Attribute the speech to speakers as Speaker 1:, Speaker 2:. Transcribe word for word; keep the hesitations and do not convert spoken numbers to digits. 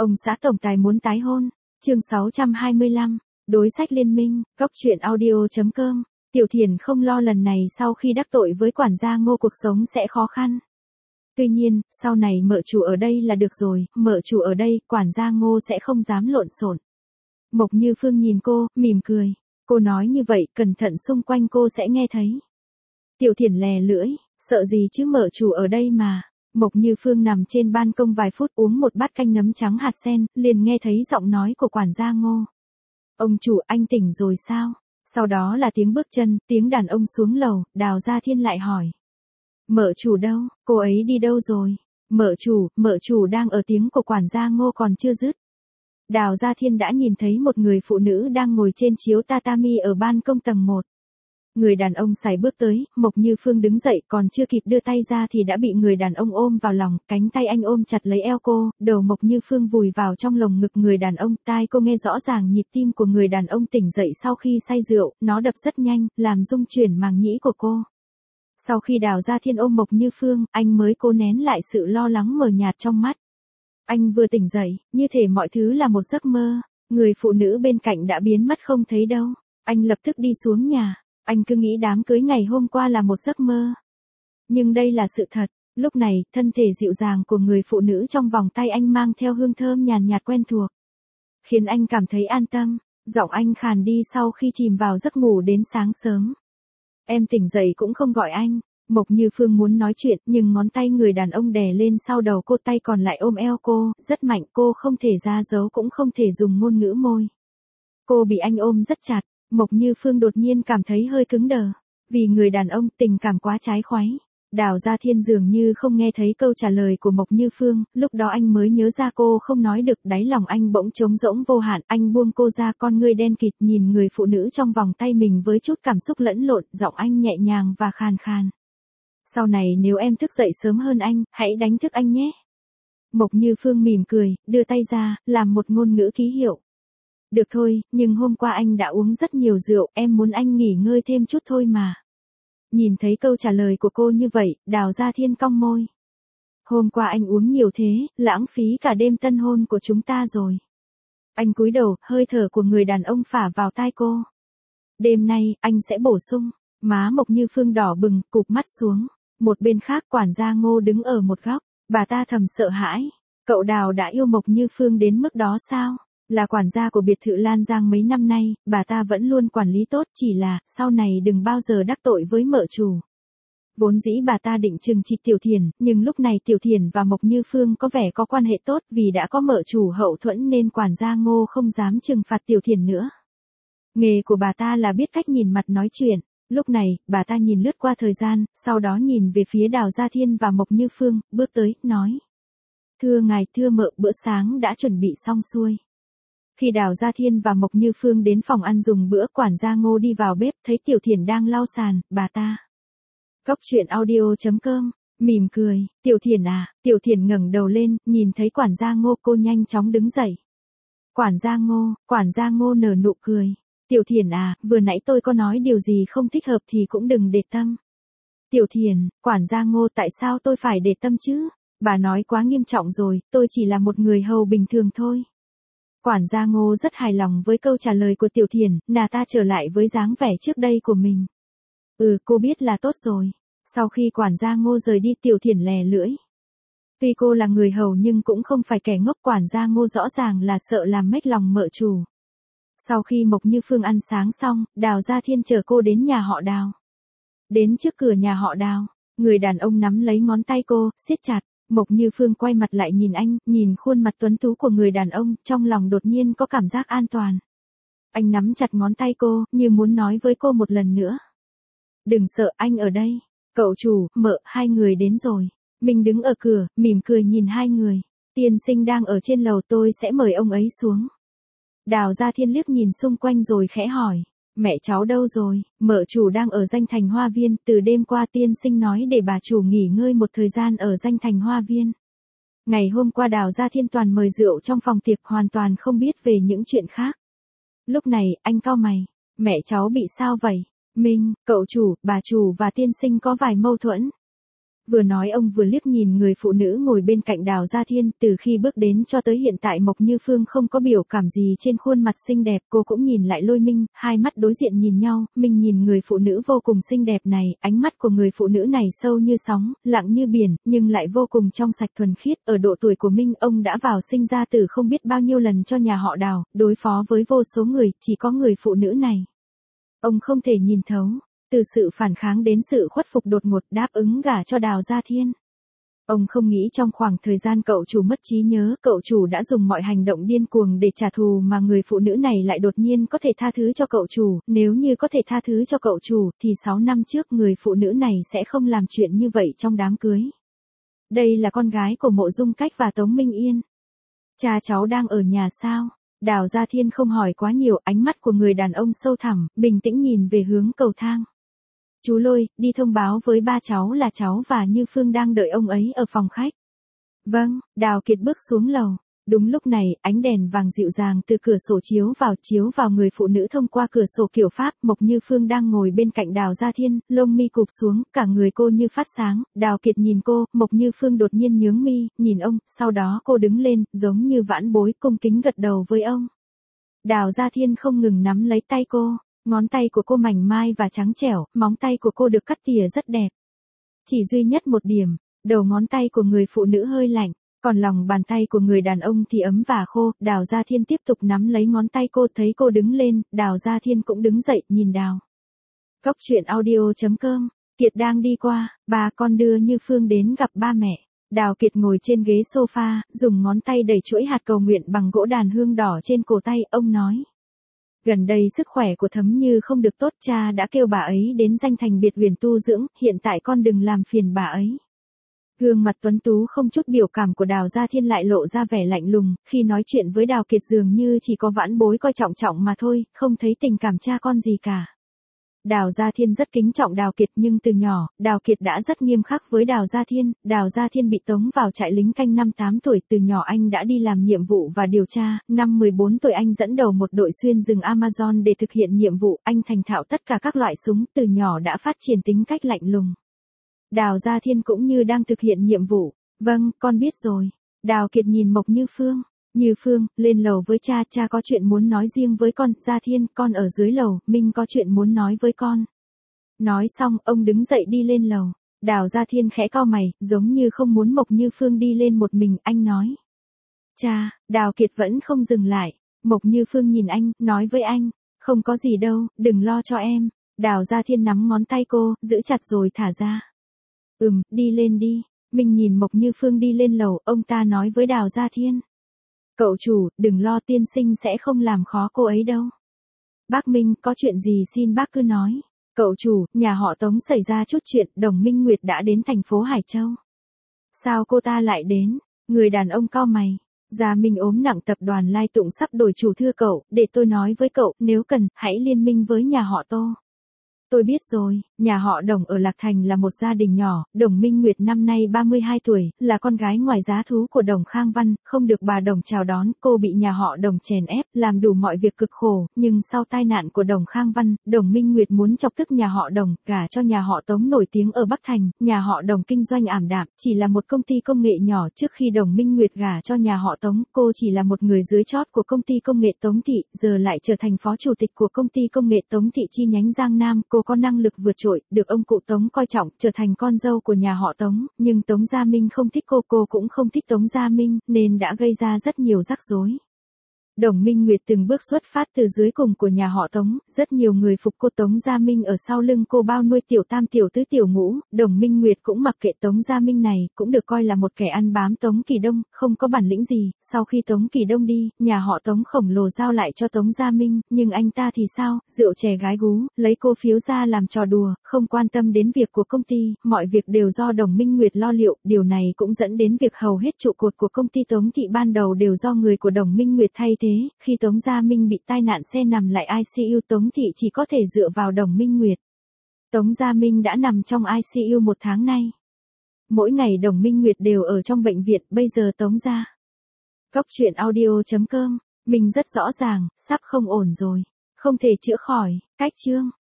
Speaker 1: Ông xã tổng tài muốn tái hôn. Chương sáu trăm hai mươi lăm, đối sách liên minh, góc truyện audio chấm com. Tiểu Thiền không lo lần này sau khi đắc tội với quản gia Ngô cuộc sống sẽ khó khăn. Tuy nhiên, sau này mợ chủ ở đây là được rồi, mợ chủ ở đây, quản gia Ngô sẽ không dám lộn xộn. Mộc Như Phương nhìn cô, mỉm cười. Cô nói như vậy, cẩn thận xung quanh cô sẽ nghe thấy. Tiểu Thiền lè lưỡi, sợ gì chứ mợ chủ ở đây mà. Mộc Như Phương nằm trên ban công vài phút uống một bát canh nấm trắng hạt sen, liền nghe thấy giọng nói của quản gia Ngô. Ông chủ, anh tỉnh rồi sao? Sau đó là tiếng bước chân, tiếng đàn ông xuống lầu, Đào Gia Thiên lại hỏi. Mợ chủ đâu, cô ấy đi đâu rồi? Mợ chủ, mợ chủ đang ở, tiếng của quản gia Ngô còn chưa dứt. Đào Gia Thiên đã nhìn thấy một người phụ nữ đang ngồi trên chiếu tatami ở ban công tầng một. Người đàn ông sải bước tới, Mộc Như Phương đứng dậy còn chưa kịp đưa tay ra thì đã bị người đàn ông ôm vào lòng, cánh tay anh ôm chặt lấy eo cô, đầu Mộc Như Phương vùi vào trong lồng ngực người đàn ông, tai cô nghe rõ ràng nhịp tim của người đàn ông tỉnh dậy sau khi say rượu, nó đập rất nhanh, làm rung chuyển màng nhĩ của cô. Sau khi Đào Gia Thiên ôm Mộc Như Phương, anh mới cố nén lại sự lo lắng mờ nhạt trong mắt. Anh vừa tỉnh dậy, như thể mọi thứ là một giấc mơ, người phụ nữ bên cạnh đã biến mất không thấy đâu. Anh lập tức đi xuống nhà. Anh cứ nghĩ đám cưới ngày hôm qua là một giấc mơ. Nhưng đây là sự thật. Lúc này, thân thể dịu dàng của người phụ nữ trong vòng tay anh mang theo hương thơm nhàn nhạt quen thuộc, khiến anh cảm thấy an tâm. Giọng anh khàn đi sau khi chìm vào giấc ngủ đến sáng sớm. Em tỉnh dậy cũng không gọi anh. Mộc Như Phương muốn nói chuyện, nhưng ngón tay người đàn ông đè lên sau đầu cô, tay còn lại ôm eo cô, rất mạnh, cô không thể ra dấu cũng không thể dùng ngôn ngữ môi. Cô bị anh ôm rất chặt. Mộc Như Phương đột nhiên cảm thấy hơi cứng đờ. Vì người đàn ông, tình cảm quá trái khoái. Đào Gia Thiên dường như không nghe thấy câu trả lời của Mộc Như Phương, lúc đó anh mới nhớ ra cô không nói được, đáy lòng anh bỗng trống rỗng vô hạn, anh buông cô ra, con ngươi đen kịt nhìn người phụ nữ trong vòng tay mình với chút cảm xúc lẫn lộn, giọng anh nhẹ nhàng và khàn khàn. Sau này nếu em thức dậy sớm hơn anh, hãy đánh thức anh nhé. Mộc Như Phương mỉm cười, đưa tay ra, làm một ngôn ngữ ký hiệu. Được thôi, nhưng hôm qua anh đã uống rất nhiều rượu, em muốn anh nghỉ ngơi thêm chút thôi mà. Nhìn thấy câu trả lời của cô như vậy, Đào Gia Thiên cong môi. Hôm qua anh uống nhiều thế, lãng phí cả đêm tân hôn của chúng ta rồi. Anh cúi đầu, hơi thở của người đàn ông phả vào tai cô. Đêm nay, anh sẽ bổ sung. Má Mộc Như Phương đỏ bừng, cụp mắt xuống. Một bên khác quản gia Ngô đứng ở một góc, bà ta thầm sợ hãi. Cậu Đào đã yêu Mộc Như Phương đến mức đó sao? Là quản gia của biệt thự Lan Giang mấy năm nay, bà ta vẫn luôn quản lý tốt, chỉ là, sau này đừng bao giờ đắc tội với mợ chủ. Vốn dĩ bà ta định trừng trị Tiểu Thiền, nhưng lúc này Tiểu Thiền và Mộc Như Phương có vẻ có quan hệ tốt, vì đã có mợ chủ hậu thuẫn nên quản gia Ngô không dám trừng phạt Tiểu Thiền nữa. Nghề của bà ta là biết cách nhìn mặt nói chuyện. Lúc này, bà ta nhìn lướt qua thời gian, sau đó nhìn về phía Đào Gia Thiên và Mộc Như Phương, bước tới, nói. Thưa ngài, thưa mợ, bữa sáng đã chuẩn bị xong xuôi. Khi Đào Gia Thiên và Mộc Như Phương đến phòng ăn dùng bữa, quản gia Ngô đi vào bếp, thấy Tiểu Thiền đang lau sàn, bà ta. Góc truyện audio chấm com, mỉm cười, Tiểu Thiền à, Tiểu Thiền ngẩng đầu lên, nhìn thấy quản gia Ngô, cô nhanh chóng đứng dậy. Quản gia Ngô, quản gia Ngô nở nụ cười. Tiểu Thiền à, vừa nãy tôi có nói điều gì không thích hợp thì cũng đừng để tâm. Tiểu Thiền, quản gia Ngô, tại sao tôi phải để tâm chứ? Bà nói quá nghiêm trọng rồi, tôi chỉ là một người hầu bình thường thôi. Quản gia Ngô rất hài lòng với câu trả lời của Tiểu Thiền, nàng ta trở lại với dáng vẻ trước đây của mình. Ừ, cô biết là tốt rồi. Sau khi quản gia Ngô rời đi, Tiểu Thiền lè lưỡi. Tuy cô là người hầu nhưng cũng không phải kẻ ngốc, quản gia Ngô rõ ràng là sợ làm mếch lòng mợ chủ. Sau khi Mộc Như Phương ăn sáng xong, Đào Gia Thiên chở cô đến nhà họ Đào. Đến trước cửa nhà họ Đào, người đàn ông nắm lấy ngón tay cô, siết chặt. Mộc Như Phương quay mặt lại nhìn anh, nhìn khuôn mặt tuấn tú của người đàn ông, trong lòng đột nhiên có cảm giác an toàn. Anh nắm chặt ngón tay cô, như muốn nói với cô một lần nữa. Đừng sợ, anh ở đây. Cậu chủ, mợ, hai người đến rồi. Mình đứng ở cửa, mỉm cười nhìn hai người. Tiên sinh đang ở trên lầu, tôi sẽ mời ông ấy xuống. Đào Gia Thiên liếc nhìn xung quanh rồi khẽ hỏi. Mẹ cháu đâu rồi? Mợ chủ đang ở Danh Thành Hoa Viên, từ đêm qua tiên sinh nói để bà chủ nghỉ ngơi một thời gian ở Danh Thành Hoa Viên. Ngày hôm qua Đào Gia Thiên toàn mời rượu trong phòng tiệc, hoàn toàn không biết về những chuyện khác. Lúc này, anh cau mày. Mẹ cháu bị sao vậy? Minh, cậu chủ, bà chủ và tiên sinh có vài mâu thuẫn. Vừa nói ông vừa liếc nhìn người phụ nữ ngồi bên cạnh Đào Gia Thiên, từ khi bước đến cho tới hiện tại Mộc Như Phương không có biểu cảm gì trên khuôn mặt xinh đẹp, cô cũng nhìn lại Lôi Minh, hai mắt đối diện nhìn nhau, Minh nhìn người phụ nữ vô cùng xinh đẹp này, ánh mắt của người phụ nữ này sâu như sóng, lặng như biển, nhưng lại vô cùng trong sạch thuần khiết, ở độ tuổi của Minh ông đã vào sinh ra tử không biết bao nhiêu lần cho nhà họ Đào, đối phó với vô số người, chỉ có người phụ nữ này ông không thể nhìn thấu. Từ sự phản kháng đến sự khuất phục đột ngột đáp ứng gả cho Đào Gia Thiên. Ông không nghĩ trong khoảng thời gian cậu chủ mất trí nhớ, cậu chủ đã dùng mọi hành động điên cuồng để trả thù mà người phụ nữ này lại đột nhiên có thể tha thứ cho cậu chủ, nếu như có thể tha thứ cho cậu chủ thì sáu năm trước người phụ nữ này sẽ không làm chuyện như vậy trong đám cưới. Đây là con gái của Mộ Dung Cách và Tống Minh Yên. Cha cháu đang ở nhà sao? Đào Gia Thiên không hỏi quá nhiều, ánh mắt của người đàn ông sâu thẳm, bình tĩnh nhìn về hướng cầu thang. Chú Lôi, đi thông báo với ba cháu là cháu và Như Phương đang đợi ông ấy ở phòng khách. Vâng, Đào Kiệt bước xuống lầu. Đúng lúc này, ánh đèn vàng dịu dàng từ cửa sổ chiếu vào chiếu vào người phụ nữ thông qua cửa sổ kiểu Pháp. Mộc Như Phương đang ngồi bên cạnh Đào Gia Thiên, lông mi cụp xuống, cả người cô như phát sáng. Đào Kiệt nhìn cô, Mộc Như Phương đột nhiên nhướng mi, nhìn ông, sau đó cô đứng lên, giống như vãn bối, cung kính gật đầu với ông. Đào Gia Thiên không ngừng nắm lấy tay cô. Ngón tay của cô mảnh mai và trắng trẻo, móng tay của cô được cắt tỉa rất đẹp. Chỉ duy nhất một điểm, đầu ngón tay của người phụ nữ hơi lạnh, còn lòng bàn tay của người đàn ông thì ấm và khô. Đào Gia Thiên tiếp tục nắm lấy ngón tay cô, thấy cô đứng lên, Đào Gia Thiên cũng đứng dậy, nhìn Đào. Cốc truyện audio chấm com, Kiệt đang đi qua, bà con đưa Như Phương đến gặp ba mẹ. Đào Kiệt ngồi trên ghế sofa, dùng ngón tay đẩy chuỗi hạt cầu nguyện bằng gỗ đàn hương đỏ trên cổ tay, ông nói. Gần đây sức khỏe của Thấm Như không được tốt, cha đã kêu bà ấy đến Danh Thành biệt viện tu dưỡng, hiện tại con đừng làm phiền bà ấy. Gương mặt tuấn tú không chút biểu cảm của Đào Gia Thiên lại lộ ra vẻ lạnh lùng, khi nói chuyện với Đào Kiệt dường như chỉ có vãn bối coi trọng trọng mà thôi, không thấy tình cảm cha con gì cả. Đào Gia Thiên rất kính trọng Đào Kiệt nhưng từ nhỏ, Đào Kiệt đã rất nghiêm khắc với Đào Gia Thiên. Đào Gia Thiên bị tống vào trại lính canh năm tám tuổi, từ nhỏ anh đã đi làm nhiệm vụ và điều tra, năm mười bốn tuổi anh dẫn đầu một đội xuyên rừng Amazon để thực hiện nhiệm vụ, anh thành thạo tất cả các loại súng, từ nhỏ đã phát triển tính cách lạnh lùng. Đào Gia Thiên cũng như đang thực hiện nhiệm vụ. Vâng, con biết rồi. Đào Kiệt nhìn Mộc Như Phương. Như Phương, lên lầu với cha, cha có chuyện muốn nói riêng với con. Gia Thiên, con ở dưới lầu, Minh có chuyện muốn nói với con. Nói xong, ông đứng dậy đi lên lầu. Đào Gia Thiên khẽ cau mày, giống như không muốn Mộc Như Phương đi lên một mình, anh nói. Cha, Đào Kiệt vẫn không dừng lại. Mộc Như Phương nhìn anh, nói với anh, không có gì đâu, đừng lo cho em. Đào Gia Thiên nắm ngón tay cô, giữ chặt rồi thả ra. Ừm, đi lên đi. Mình nhìn Mộc Như Phương đi lên lầu, ông ta nói với Đào Gia Thiên. Cậu chủ, đừng lo, tiên sinh sẽ không làm khó cô ấy đâu. Bác Minh, có chuyện gì xin bác cứ nói. Cậu chủ, nhà họ Tống xảy ra chút chuyện, Đồng Minh Nguyệt đã đến thành phố Hải Châu. Sao cô ta lại đến? Người đàn ông cau mày. Gia Minh ốm nặng, tập đoàn Lai Tụng sắp đổi chủ, thưa cậu, để tôi nói với cậu, nếu cần, hãy liên minh với nhà họ Tô. Tôi biết rồi, nhà họ Đồng ở Lạc Thành là một gia đình nhỏ, Đồng Minh Nguyệt năm nay ba mươi hai tuổi, là con gái ngoài giá thú của Đồng Khang Văn, không được bà Đồng chào đón, cô bị nhà họ Đồng chèn ép, làm đủ mọi việc cực khổ, nhưng sau tai nạn của Đồng Khang Văn, Đồng Minh Nguyệt muốn chọc tức nhà họ Đồng, gả cho nhà họ Tống nổi tiếng ở Bắc Thành, nhà họ Đồng kinh doanh ảm đạm, chỉ là một công ty công nghệ nhỏ. Trước khi Đồng Minh Nguyệt gả cho nhà họ Tống, cô chỉ là một người dưới chót của công ty công nghệ Tống Thị, giờ lại trở thành phó chủ tịch của công ty công nghệ Tống Thị chi nhánh Giang Nam, cô có năng lực vượt trội, được ông cụ Tống coi trọng, trở thành con dâu của nhà họ Tống, nhưng Tống Gia Minh không thích cô, cô cũng không thích Tống Gia Minh, nên đã gây ra rất nhiều rắc rối. Đồng Minh Nguyệt từng bước xuất phát từ dưới cùng của nhà họ Tống, rất nhiều người phục cô. Tống Gia Minh ở sau lưng cô bao nuôi tiểu tam tiểu tứ tiểu ngũ, Đồng Minh Nguyệt cũng mặc kệ Tống Gia Minh này, cũng được coi là một kẻ ăn bám Tống Kỳ Đông, không có bản lĩnh gì. Sau khi Tống Kỳ Đông đi, nhà họ Tống khổng lồ giao lại cho Tống Gia Minh, nhưng anh ta thì sao, rượu chè gái gú, lấy cô phiếu ra làm trò đùa, không quan tâm đến việc của công ty, mọi việc đều do Đồng Minh Nguyệt lo liệu, điều này cũng dẫn đến việc hầu hết trụ cột của công ty Tống Thị ban đầu đều do người của Đồng Minh Nguyệt thay thế. Khi Tống Gia Minh bị tai nạn xe nằm lại i xê u, Tống Thị chỉ có thể dựa vào Đồng Minh Nguyệt. Tống Gia Minh đã nằm trong i xê u một tháng nay. Mỗi ngày Đồng Minh Nguyệt đều ở trong bệnh viện, bây giờ Tống Gia. Cốc truyện audio chấm com, mình rất rõ ràng, sắp không ổn rồi, không thể chữa khỏi, cách chương.